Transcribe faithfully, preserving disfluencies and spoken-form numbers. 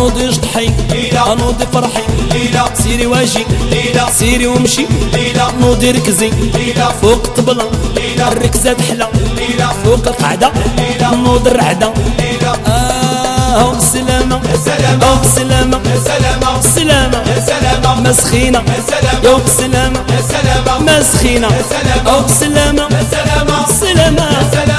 نوضي جطحي نوضي فرحي سيري واجي سيري ومشي نوضي ركزي فوق الطبلة الركزة تحلى فوق القعدة نوضي الرعدة آه وبسلامة أو بسلامة بسلامة ما سخينة يا بسلامة ما سخينة أو بسلامة بسلامة